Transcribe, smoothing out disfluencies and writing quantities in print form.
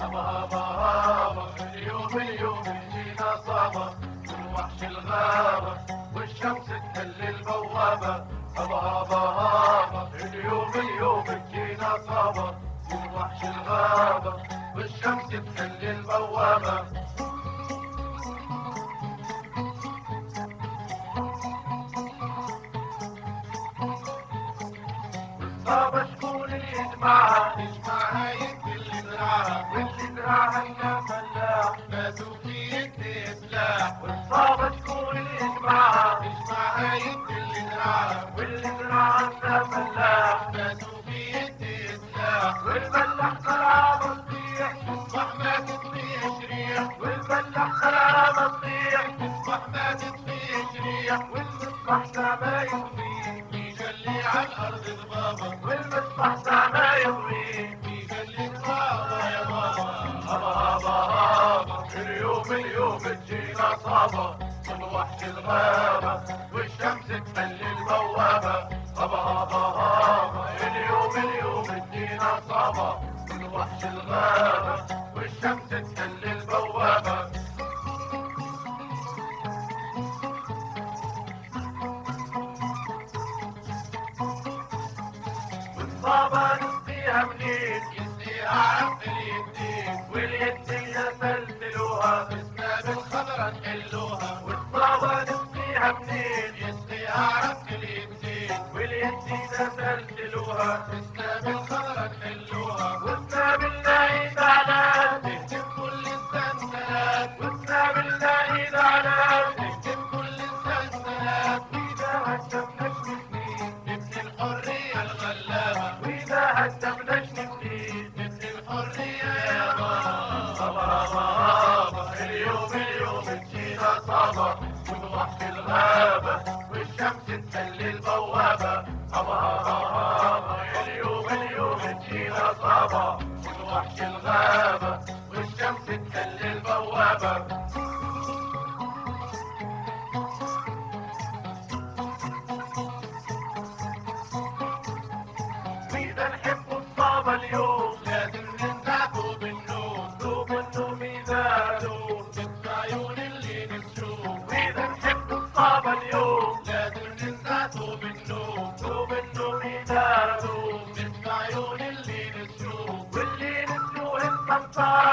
هبا هبا هبا اليوم جينا صابا من وحش الغابة والشمس تهل البوابة. هبا هبا هبا اليوم جينا صابا من وحش الغابة والشمس تهل البوابة. والصابة شكون اللي يجمعها يدي اللي زرعها واللي زرعها لنا فلاح ماتوا في يدي سلاح. والصابة شكون اللي يجمعها يدي اللي زرعها واللي زرعها لنا فلاح ماتوا في يدي سلاح. والفلاح زرعها بطيح تصبح ما تطفيش ريح. والفلاح زرعها بطيح تصبح ما تطفيش ريح. والمصباح ما يطفي يجلي على الارض ضبابة. والمصباح ما يضوي يجلي ضبابة يا بابا. هبا هبا هبا اليوم تجينا صابة من وحش الغابة والشمس تملي البوابة. هبا هبا هبا اليوم تجينا صابة من وحش الغابة والشمس تملي البوابة. والصابة نسقيها منين يسقيها عرق اليدين. واليدين يسلسلوها بسناب الخضرا تحلوها. والصابة نسقيها منين يسقيها عرق اليدين. واليدين يسلسلوها بسناب الخضرا تحلوها. وسناب النايد على تهدم كل السلسلات. وسناب النايد على تهدم كل السلسلات. وإذا هدمنا شنفني نبني الحرية الغلابة. وإذا هدمنا شنفني نبني الحرية يا بابا. هبا هبا هبا اليوم تجينا صابة من وحش الغابة والشمس تهل البوابة. هبا هبا هبا اليوم تجينا صابة من وحش الغابة والشمس تهل البوابة. وإذا نحب الصابة اليوم لازم ننزعه بالنوم. دوب النوم إذا دوم نطفي عيون اللي نشوف. وإذا نحب الصابة اليوم لازم ننزعه بالنوم. دوب النوم إذا دوم نطفي عيون اللي نشوف. واللي نشوف الصنصار